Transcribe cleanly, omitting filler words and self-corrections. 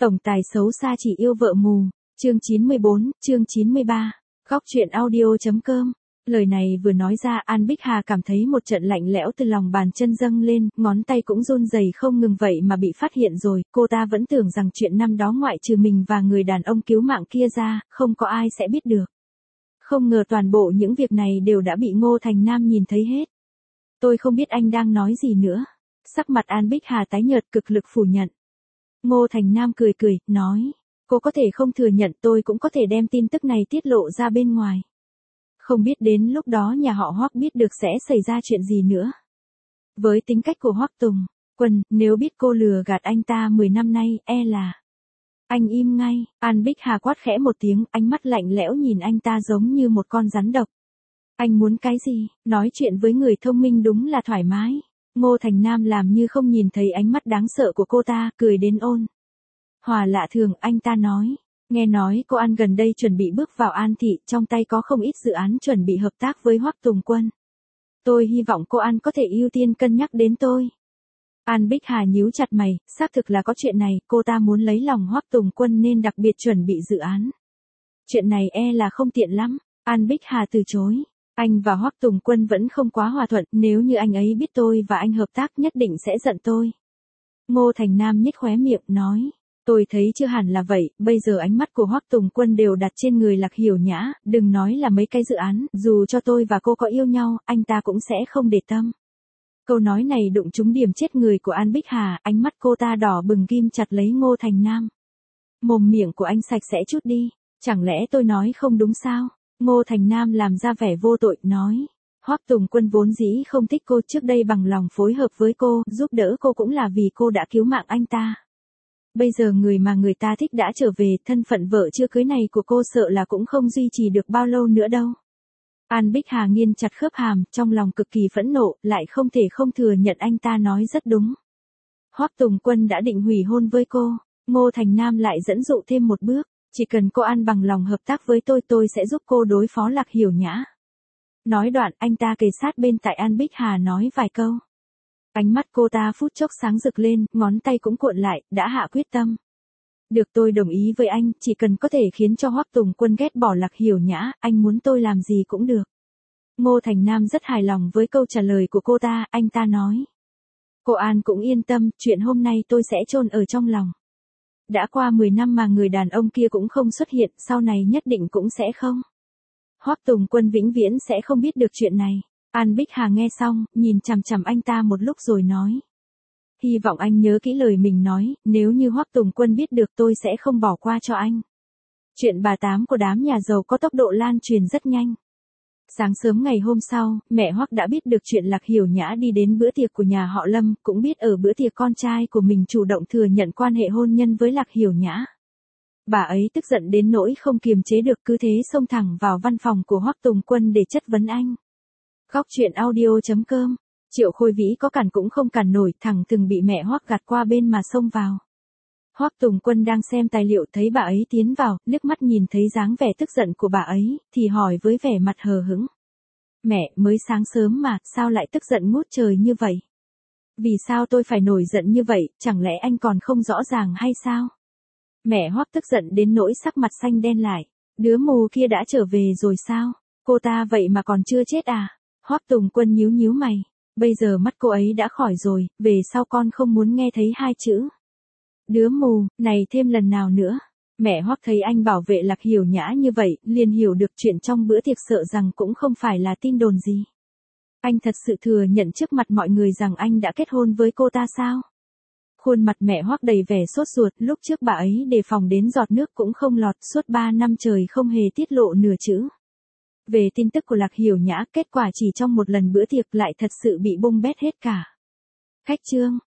Tổng tài xấu xa chỉ yêu vợ mù. Chương 94, chương 93. Góc truyện audio.com. Lời này vừa nói ra, An Bích Hà cảm thấy một trận lạnh lẽo từ lòng bàn chân dâng lên, ngón tay cũng run rẩy không ngừng vậy mà bị phát hiện rồi, cô ta vẫn tưởng rằng chuyện năm đó ngoại trừ mình và người đàn ông cứu mạng kia ra, không có ai sẽ biết được. Không ngờ toàn bộ những việc này đều đã bị Ngô Thành Nam nhìn thấy hết. Tôi không biết anh đang nói gì nữa. Sắc mặt An Bích Hà tái nhợt cực lực phủ nhận. Ngô Thành Nam cười cười, nói, cô có thể không thừa nhận, tôi cũng có thể đem tin tức này tiết lộ ra bên ngoài. Không biết đến lúc đó nhà họ Hoắc biết được sẽ xảy ra chuyện gì nữa. Với tính cách của Hoắc Tùng Quân, nếu biết cô lừa gạt anh ta 10 năm nay, e là... Anh im ngay. An Bích Hà quát khẽ một tiếng, ánh mắt lạnh lẽo nhìn anh ta giống như một con rắn độc. Anh muốn cái gì? Nói chuyện với người thông minh đúng là thoải mái. Ngô Thành Nam làm như không nhìn thấy ánh mắt đáng sợ của cô ta, cười đến ôn hòa lạ thường. Anh ta nói, nghe nói cô An gần đây chuẩn bị bước vào An thị, trong tay có không ít dự án chuẩn bị hợp tác với Hoắc Tùng Quân. Tôi hy vọng cô An có thể ưu tiên cân nhắc đến tôi. An Bích Hà nhíu chặt mày, xác thực là có chuyện này, cô ta muốn lấy lòng Hoắc Tùng Quân nên đặc biệt chuẩn bị dự án. Chuyện này e là không tiện lắm. An Bích Hà từ chối. Anh và Hoắc Tùng Quân vẫn không quá hòa thuận, nếu như anh ấy biết tôi và anh hợp tác nhất định sẽ giận tôi. Ngô Thành Nam nhếch khóe miệng, nói, tôi thấy chưa hẳn là vậy, bây giờ ánh mắt của Hoắc Tùng Quân đều đặt trên người Lạc Hiểu Nhã, đừng nói là mấy cái dự án, dù cho tôi và cô có yêu nhau, anh ta cũng sẽ không để tâm. Câu nói này đụng trúng điểm chết người của An Bích Hà, ánh mắt cô ta đỏ bừng ghim chặt lấy Ngô Thành Nam. Mồm miệng của anh sạch sẽ chút đi, chẳng lẽ tôi nói không đúng sao? Ngô Thành Nam làm ra vẻ vô tội, nói, Hoắc Tùng Quân vốn dĩ không thích cô, trước đây bằng lòng phối hợp với cô, giúp đỡ cô cũng là vì cô đã cứu mạng anh ta. Bây giờ người mà người ta thích đã trở về, thân phận vợ chưa cưới này của cô sợ là cũng không duy trì được bao lâu nữa đâu. An Bích Hà nghiến chặt khớp hàm, trong lòng cực kỳ phẫn nộ, lại không thể không thừa nhận anh ta nói rất đúng. Hoắc Tùng Quân đã định hủy hôn với cô, Ngô Thành Nam lại dẫn dụ thêm một bước, chỉ cần cô An bằng lòng hợp tác với tôi sẽ giúp cô đối phó Lạc Hiểu Nhã. Nói đoạn, anh ta kề sát bên tai An Bích Hà nói vài câu. Ánh mắt cô ta phút chốc sáng rực lên, ngón tay cũng cuộn lại, đã hạ quyết tâm. Được, tôi đồng ý với anh, chỉ cần có thể khiến cho Hoắc Tùng Quân ghét bỏ Lạc Hiểu Nhã, anh muốn tôi làm gì cũng được. Ngô Thành Nam rất hài lòng với câu trả lời của cô ta, anh ta nói. Cô An cũng yên tâm, chuyện hôm nay tôi sẽ chôn ở trong lòng. Đã qua 10 năm mà người đàn ông kia cũng không xuất hiện, sau này nhất định cũng sẽ không. Hoắc Tùng Quân vĩnh viễn sẽ không biết được chuyện này. An Bích Hà nghe xong, nhìn chằm chằm anh ta một lúc rồi nói. Hy vọng anh nhớ kỹ lời mình nói, nếu như Hoắc Tùng Quân biết được tôi sẽ không bỏ qua cho anh. Chuyện bà tám của đám nhà giàu có tốc độ lan truyền rất nhanh. Sáng sớm ngày hôm sau, mẹ Hoắc đã biết được chuyện Lạc Hiểu Nhã đi đến bữa tiệc của nhà họ Lâm, cũng biết ở bữa tiệc con trai của mình chủ động thừa nhận quan hệ hôn nhân với Lạc Hiểu Nhã. Bà ấy tức giận đến nỗi không kiềm chế được, cứ thế xông thẳng vào văn phòng của Hoắc Tùng Quân để chất vấn anh. Góc truyện audio.com. Triệu Khôi Vĩ có cản cũng không cản nổi, thẳng từng bị mẹ Hoắc gạt qua bên mà xông vào. Hoắc Tùng Quân đang xem tài liệu thấy bà ấy tiến vào, liếc mắt nhìn thấy dáng vẻ tức giận của bà ấy, thì hỏi với vẻ mặt hờ hững. Mẹ, mới sáng sớm mà, sao lại tức giận ngút trời như vậy? Vì sao tôi phải nổi giận như vậy, chẳng lẽ anh còn không rõ ràng hay sao? Mẹ Hoắc tức giận đến nỗi sắc mặt xanh đen lại. Đứa mù kia đã trở về rồi sao? Cô ta vậy mà còn chưa chết à? Hoắc Tùng Quân nhíu nhíu mày. Bây giờ mắt cô ấy đã khỏi rồi, về sau con không muốn nghe thấy hai chữ. Đứa mù, này thêm lần nào nữa. Mẹ Hoắc thấy anh bảo vệ Lạc Hiểu Nhã như vậy, liền hiểu được chuyện trong bữa tiệc, sợ rằng cũng không phải là tin đồn gì. Anh thật sự thừa nhận trước mặt mọi người rằng anh đã kết hôn với cô ta sao? Khuôn mặt mẹ Hoắc đầy vẻ sốt ruột, lúc trước bà ấy đề phòng đến giọt nước cũng không lọt, suốt 3 năm trời không hề tiết lộ nửa chữ. Về tin tức của Lạc Hiểu Nhã, kết quả chỉ trong một lần bữa tiệc lại thật sự bị bung bét hết cả. Khách trương,